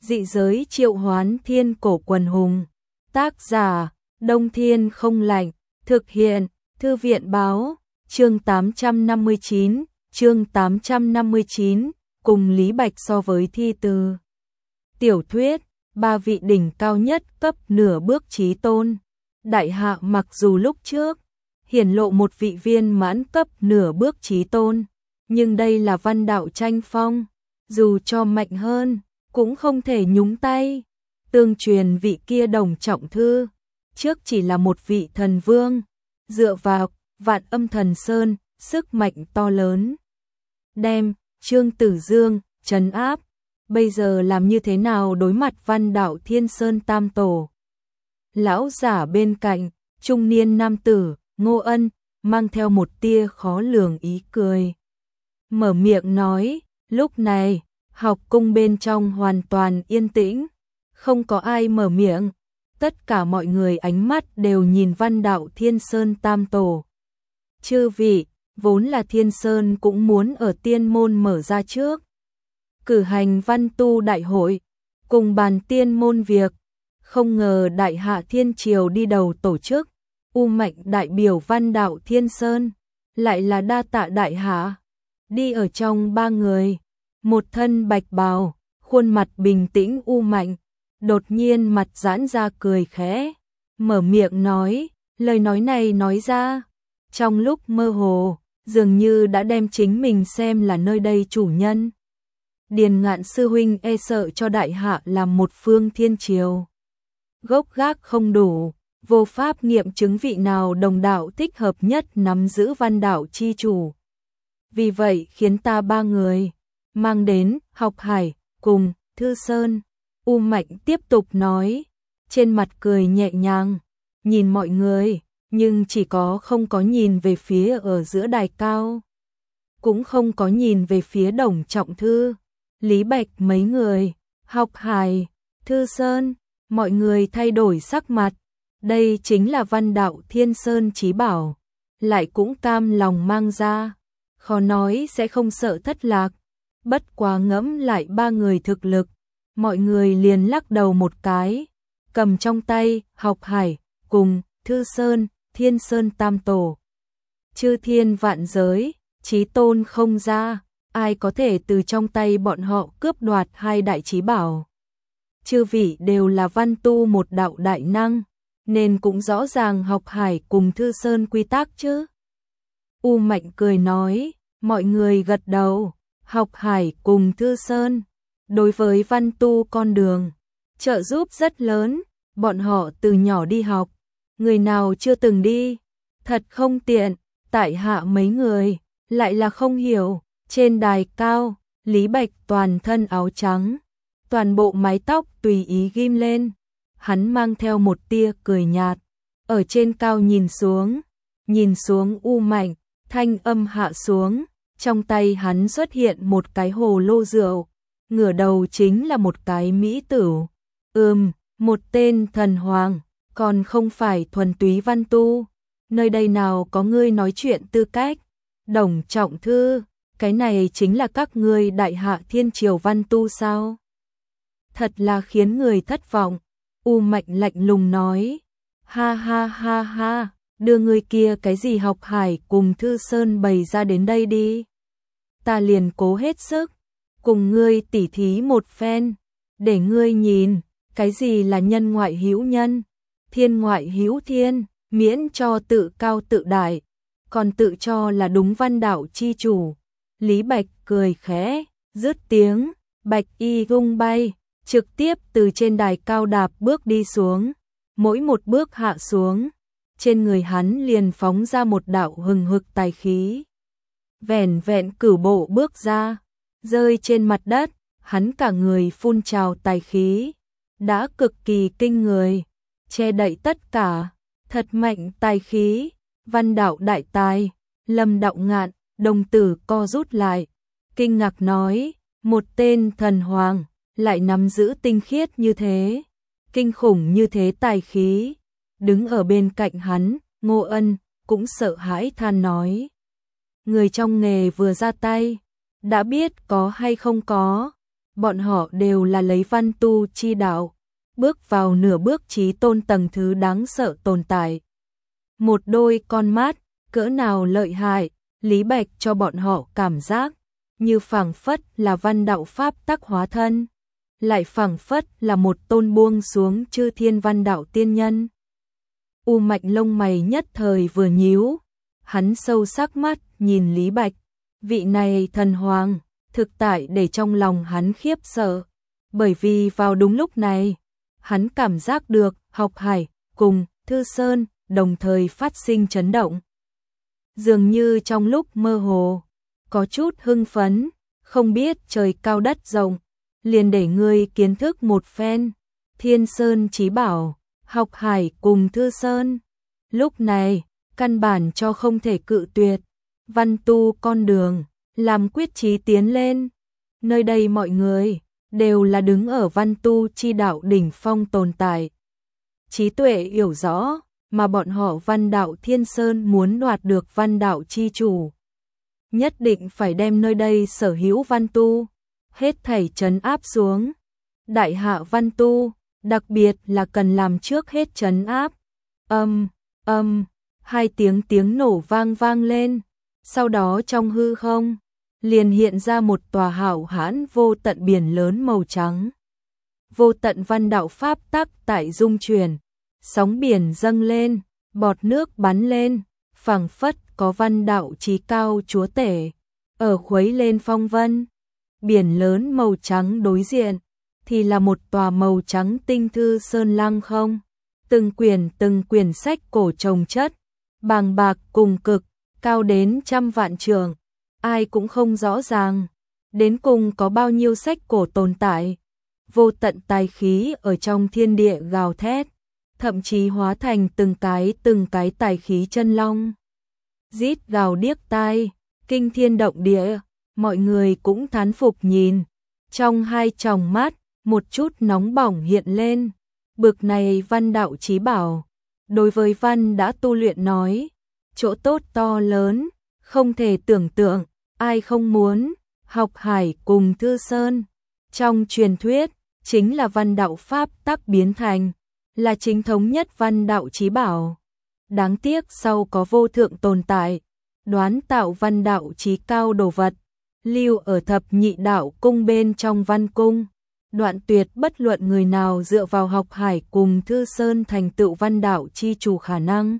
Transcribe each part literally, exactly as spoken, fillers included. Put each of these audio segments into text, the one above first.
Dị giới triệu hoán thiên cổ quần hùng. Tác giả, Đông Thiên Không Lạnh. Thực hiện, Thư viện Báo. Chương tám trăm năm mươi chín, chương tám trăm năm mươi chín, cùng Lý Bạch so với thi từ. Tiểu thuyết, ba vị đỉnh cao nhất cấp nửa bước chí tôn. Đại hạ mặc dù lúc trước hiển lộ một vị viên mãn cấp nửa bước chí tôn, nhưng đây là văn đạo tranh phong, dù cho mạnh hơn cũng không thể nhúng tay. Tương truyền vị kia Đồng Trọng Thư trước chỉ là một vị thần vương, dựa vào Vạn Âm Thần Sơn, sức mạnh to lớn, đem Trương Tử Dương trấn áp. Bây giờ làm như thế nào đối mặt văn đạo Thiên Sơn Tam Tổ? Lão giả bên cạnh, trung niên nam tử, Ngô Ân, mang theo một tia khó lường ý cười. Mở miệng nói, lúc này, học cung bên trong hoàn toàn yên tĩnh, không có ai mở miệng. Tất cả mọi người ánh mắt đều nhìn văn đạo Thiên Sơn Tam Tổ. Chư vị, vốn là Thiên Sơn cũng muốn ở tiên môn mở ra trước, cử hành văn tu đại hội, cùng bàn tiên môn việc. Không ngờ Đại Hạ Thiên Triều đi đầu tổ chức, U Mạnh đại biểu văn đạo Thiên Sơn, lại là đa tạ Đại Hạ. Đi ở trong ba người, một thân bạch bào, khuôn mặt bình tĩnh U Mạnh, đột nhiên mặt giãn ra cười khẽ, mở miệng nói, lời nói này nói ra, trong lúc mơ hồ, dường như đã đem chính mình xem là nơi đây chủ nhân. Điền Ngạn sư huynh e sợ cho Đại Hạ làm một phương thiên triều, gốc gác không đủ, vô pháp nghiệm chứng vị nào đồng đạo thích hợp nhất nắm giữ văn đạo chi chủ. Vì vậy khiến ta ba người mang đến Học Hải cùng Thư Sơn. U Mạnh tiếp tục nói, trên mặt cười nhẹ nhàng, nhìn mọi người, nhưng chỉ có không có nhìn về phía ở giữa đài cao, cũng không có nhìn về phía Đồng Trọng Thư, Lý Bạch mấy người. Học Hải, Thư Sơn, mọi người thay đổi sắc mặt. Đây chính là văn đạo Thiên Sơn chí bảo, lại cũng cam lòng mang ra, khó nói sẽ không sợ thất lạc. Bất quá ngẫm lại ba người thực lực, mọi người liền lắc đầu một cái, cầm trong tay Học Hải cùng Thư Sơn, Thiên Sơn Tam Tổ. Chư thiên vạn giới, chí tôn không ra, ai có thể từ trong tay bọn họ cướp đoạt hai đại chí bảo. Chư vị đều là văn tu một đạo đại năng, nên cũng rõ ràng Học Hải cùng Thư Sơn quy tắc chứ. U Mạnh cười nói, mọi người gật đầu. Học Hải cùng Thư Sơn đối với văn tu con đường trợ giúp rất lớn, bọn họ từ nhỏ đi học, người nào chưa từng đi, thật không tiện. Tại hạ mấy người lại là không hiểu. Trên đài cao, Lý Bạch toàn thân áo trắng, toàn bộ mái tóc tùy ý ghim lên, hắn mang theo một tia cười nhạt, ở trên cao nhìn xuống, nhìn xuống U Mạnh, thanh âm hạ xuống, trong tay hắn xuất hiện một cái hồ lô rượu, ngửa đầu chính là một cái mỹ tửu. Ừm, một tên thần hoàng, còn không phải thuần túy văn tu, nơi đây nào có ngươi nói chuyện tư cách. Đồng Trọng Thư, cái này chính là các ngươi Đại Hạ Thiên Triều văn tu sao? Thật là khiến người thất vọng. U Mạnh lạnh lùng nói, ha ha ha ha, đưa người kia cái gì Học Hải cùng Thư Sơn bày ra đến đây đi. Ta liền cố hết sức, cùng ngươi tỉ thí một phen, để ngươi nhìn, cái gì là nhân ngoại hữu nhân, thiên ngoại hữu thiên, miễn cho tự cao tự đại, còn tự cho là đúng văn đạo chi chủ. Lý Bạch cười khẽ, dứt tiếng, bạch y gung bay, trực tiếp từ trên đài cao đạp bước đi xuống, mỗi một bước hạ xuống, trên người hắn liền phóng ra một đạo hừng hực tài khí. Vẻn vẹn cửu bộ bước ra, rơi trên mặt đất, hắn cả người phun trào tài khí, đã cực kỳ kinh người, che đậy tất cả, thật mạnh tài khí. Văn đạo đại tài, Lâm Đạo Ngạn, đồng tử co rút lại, kinh ngạc nói, một tên thần hoàng lại nắm giữ tinh khiết như thế, kinh khủng như thế tài khí. Đứng ở bên cạnh hắn, Ngô Ân cũng sợ hãi than nói, người trong nghề vừa ra tay, đã biết có hay không có. bọn họ đều là lấy văn tu chi đạo, bước vào nửa bước chí tôn tầng thứ đáng sợ tồn tại. Một đôi con mắt, cỡ nào lợi hại, Lý Bạch cho bọn họ cảm giác như phảng phất là văn đạo pháp tắc hóa thân, lại phảng phất là một tôn buông xuống chư thiên văn đạo tiên nhân. U Mạch lông mày nhất thời vừa nhíu, hắn sâu sắc mắt nhìn Lý Bạch, vị này thần hoàng, thực tại để trong lòng hắn khiếp sợ, bởi vì vào đúng lúc này, hắn cảm giác được Học Hải cùng Thư Sơn đồng thời phát sinh chấn động. Dường như trong lúc mơ hồ, có chút hưng phấn, không biết trời cao đất rộng, liền để ngươi kiến thức một phen. Thiên Sơn Chí Bảo, Học Hải cùng Thư Sơn. Lúc này, căn bản cho không thể cự tuyệt, văn tu con đường, làm quyết chí tiến lên. Nơi đây mọi người đều là đứng ở văn tu chi đạo đỉnh phong tồn tại. Trí tuệ hiểu rõ, mà bọn họ văn đạo Thiên Sơn muốn đoạt được văn đạo chi chủ. Nhất định phải đem nơi đây sở hữu văn tu, hết thảy trấn áp xuống. Đại hạ văn tu, đặc biệt là cần làm trước hết trấn áp. Âm, âm, hai tiếng tiếng nổ vang vang lên, sau đó trong hư không, liền hiện ra một tòa hảo hãn vô tận biển lớn màu trắng. Vô tận văn đạo pháp tắc tại dung chuyển, sóng biển dâng lên, bọt nước bắn lên, phảng phất có văn đạo chí cao chúa tể, ở khuấy lên phong vân. Biển lớn màu trắng đối diện, thì là một tòa màu trắng tinh thư sơn lăng không. Từng quyển từng quyển sách cổ chồng chất, bàng bạc cùng cực, cao đến trăm vạn trường, ai cũng không rõ ràng, đến cùng có bao nhiêu sách cổ tồn tại. Vô tận tài khí ở trong thiên địa gào thét, thậm chí hóa thành từng cái từng cái tài khí chân long. Rít gào điếc tai, kinh thiên động địa, mọi người cũng thán phục nhìn. Trong hai tròng mắt, một chút nóng bỏng hiện lên. Bực này văn đạo chí bảo, đối với văn đã tu luyện nói, chỗ tốt to lớn, không thể tưởng tượng, ai không muốn. Học Hải cùng Thư Sơn, trong truyền thuyết, chính là văn đạo pháp tắc biến thành, là chính thống nhất văn đạo chí bảo. Đáng tiếc sau có vô thượng tồn tại, đoán tạo văn đạo chí cao đồ vật, lưu ở thập nhị đạo cung bên trong văn cung, đoạn tuyệt bất luận người nào dựa vào Học Hải cùng Thư Sơn thành tựu văn đạo chi chủ khả năng.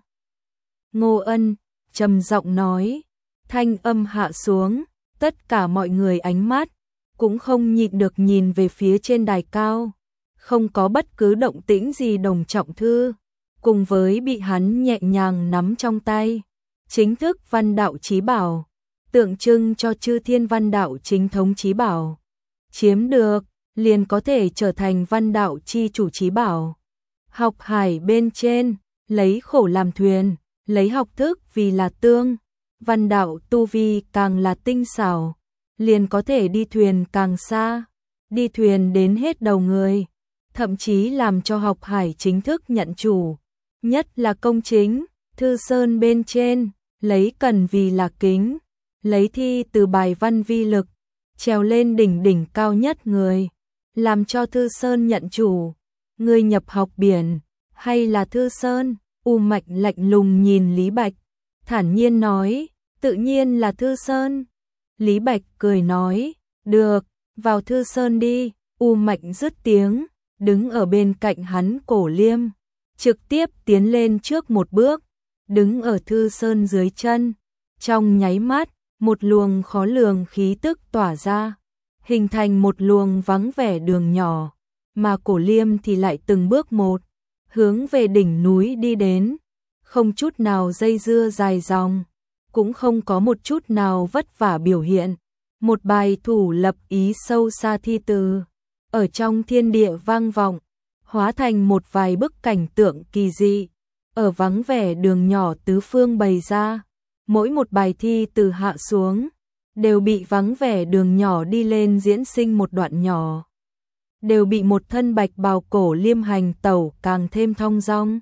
Ngô Ân trầm giọng nói, thanh âm hạ xuống, tất cả mọi người ánh mắt cũng không nhịn được nhìn về phía trên đài cao, không có bất cứ động tĩnh gì. Đồng Trọng Thư cùng với bị hắn nhẹ nhàng nắm trong tay, chính thức văn đạo chí bảo, tượng trưng cho chư thiên văn đạo chính thống chí bảo, chiếm được liền có thể trở thành văn đạo chi chủ chí bảo. Học Hải bên trên, lấy khổ làm thuyền, lấy học thức vì là tương, văn đạo tu vi càng là tinh xảo, liền có thể đi thuyền càng xa, đi thuyền đến hết đầu người, thậm chí làm cho Học Hải chính thức nhận chủ, nhất là công chính. Thư Sơn bên trên, lấy cần vì là kính, lấy thi từ bài văn vi lực, trèo lên đỉnh đỉnh cao nhất người, làm cho Thư Sơn nhận chủ. Người nhập học biển, hay là Thư Sơn? U Mạch lạnh lùng nhìn Lý Bạch, thản nhiên nói, tự nhiên là Thư Sơn. Lý Bạch cười nói, được, vào Thư Sơn đi. U Mạch dứt tiếng, đứng ở bên cạnh hắn Cổ Liêm, trực tiếp tiến lên trước một bước, đứng ở Thư Sơn dưới chân. Trong nháy mắt, một luồng khó lường khí tức tỏa ra, hình thành một luồng vắng vẻ đường nhỏ, mà Cổ Liêm thì lại từng bước một, hướng về đỉnh núi đi đến, không chút nào dây dưa dài dòng, cũng không có một chút nào vất vả biểu hiện. Một bài thủ lập ý sâu xa thi từ, ở trong thiên địa vang vọng, hóa thành một vài bức cảnh tượng kỳ dị, ở vắng vẻ đường nhỏ tứ phương bày ra. Mỗi một bài thi từ hạ xuống, đều bị vắng vẻ đường nhỏ đi lên diễn sinh một đoạn nhỏ, đều bị một thân bạch bào Cổ Liêm hành tẩu càng thêm thong dong.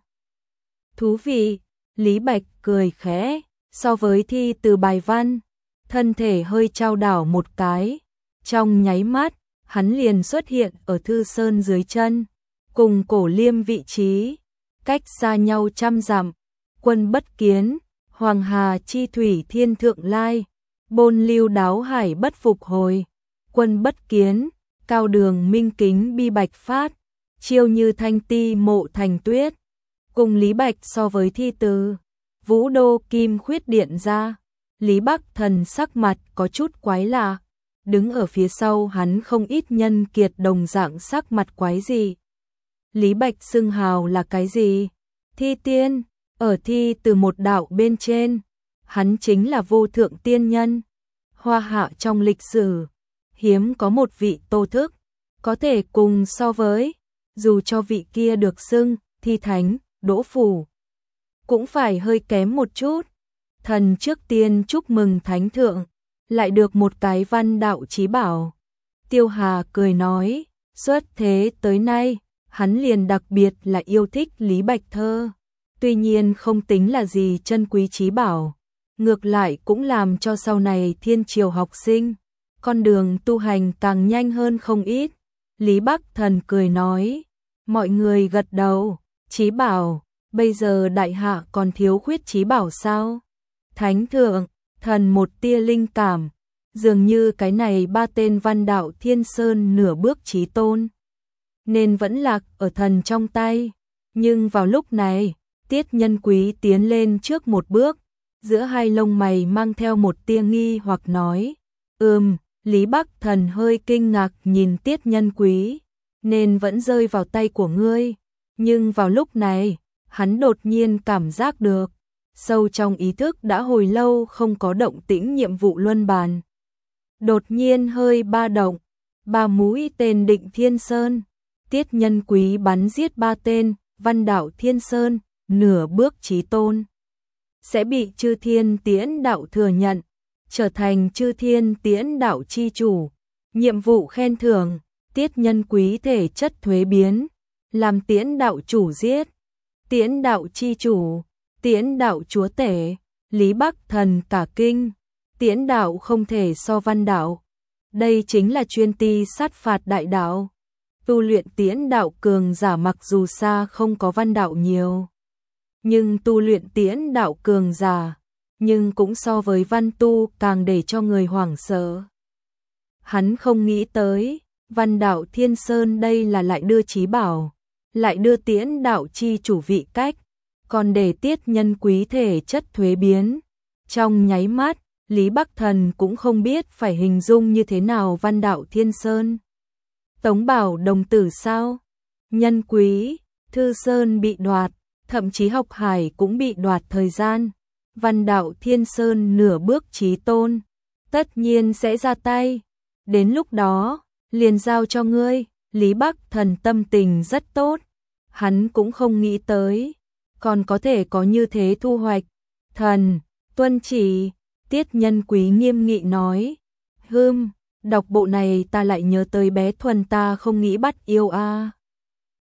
Thú vị, Lý Bạch cười khẽ, so với thi từ bài văn, thân thể hơi trao đảo một cái, trong nháy mắt, hắn liền xuất hiện ở Thư Sơn dưới chân, cùng Cổ Liêm vị trí, cách xa nhau trăm dặm. Quân bất kiến, Hoàng Hà chi thủy thiên thượng lai, bôn lưu đáo hải bất phục hồi. Quân bất kiến, cao đường minh kính bi bạch phát, chiêu như thanh ti mộ thành tuyết. Cùng Lý Bạch so với thi từ, vũ đô kim khuyết điện ra, Lý Bắc Thần sắc mặt có chút quái lạ. Đứng ở phía sau hắn không ít nhân kiệt đồng dạng sắc mặt quái gì. Lý Bạch xưng hào là cái gì? Thi tiên, ở thi từ một đạo bên trên, hắn chính là vô thượng tiên nhân. Hoa hạ trong lịch sử, hiếm có một vị tô thức, có thể cùng so với, dù cho vị kia được xưng, thi thánh, đỗ phủ, cũng phải hơi kém một chút. Thần trước tiên chúc mừng thánh thượng, lại được một cái văn đạo chí bảo. Tiêu Hà cười nói, xuất thế tới nay, hắn liền đặc biệt là yêu thích Lý Bạch thơ. Tuy nhiên không tính là gì chân quý chí bảo, ngược lại cũng làm cho sau này thiên triều học sinh, con đường tu hành càng nhanh hơn không ít. Lý Bắc Thần cười nói, mọi người gật đầu, chí bảo, bây giờ đại hạ còn thiếu khuyết chí bảo sao? Thánh thượng, thần một tia linh cảm, dường như cái này ba tên văn đạo thiên sơn nửa bước chí tôn, nên vẫn lạc ở thần trong tay. Nhưng vào lúc này, Tiết Nhân Quý tiến lên trước một bước, giữa hai lông mày mang theo một tia nghi hoặc nói, ừm, Lý Bắc Thần hơi kinh ngạc nhìn Tiết Nhân Quý, nên vẫn rơi vào tay của ngươi. Nhưng vào lúc này, hắn đột nhiên cảm giác được, sâu trong ý thức đã hồi lâu không có động tĩnh nhiệm vụ luân bàn. Đột nhiên hơi ba động, ba mũi tên Định Thiên Sơn, Tiết Nhân Quý bắn giết ba tên, văn đạo Thiên Sơn, nửa bước chí tôn, sẽ bị Chư Thiên Tiễn Đạo thừa nhận, trở thành Chư Thiên Tiễn Đạo chi chủ. Nhiệm vụ khen thưởng, Tiết Nhân Quý thể chất thuế biến, làm Tiễn Đạo chủ giết, Tiễn Đạo chi chủ, Tiễn Đạo chúa tể. Lý Bắc Thần cả kinh, Tiễn Đạo không thể so văn đạo, đây chính là chuyên ti sát phạt đại đạo. Tu luyện Tiễn Đạo cường giả mặc dù xa không có văn đạo nhiều, nhưng tu luyện Tiễn Đạo cường giả, nhưng cũng so với văn tu càng để cho người hoảng sợ. Hắn không nghĩ tới, văn đạo Thiên Sơn đây là lại đưa chí bảo, lại đưa Tiễn Đạo chi chủ vị cách, còn để Tiết Nhân Quý thể chất thuế biến. Trong nháy mắt, Lý Bắc Thần cũng không biết phải hình dung như thế nào văn đạo Thiên Sơn. Tống Bảo đồng tử sao? Nhân Quý, Thư Sơn bị đoạt, thậm chí học hải cũng bị đoạt thời gian. Văn đạo Thiên Sơn nửa bước chí tôn, tất nhiên sẽ ra tay. Đến lúc đó, liền giao cho ngươi. Lý Bắc Thần tâm tình rất tốt, hắn cũng không nghĩ tới, còn có thể có như thế thu hoạch. Thần, tuân chỉ, Tiết Nhân Quý nghiêm nghị nói. Hừm, đọc bộ này ta lại nhớ tới bé Thuần ta không nghĩ bắt yêu a. À.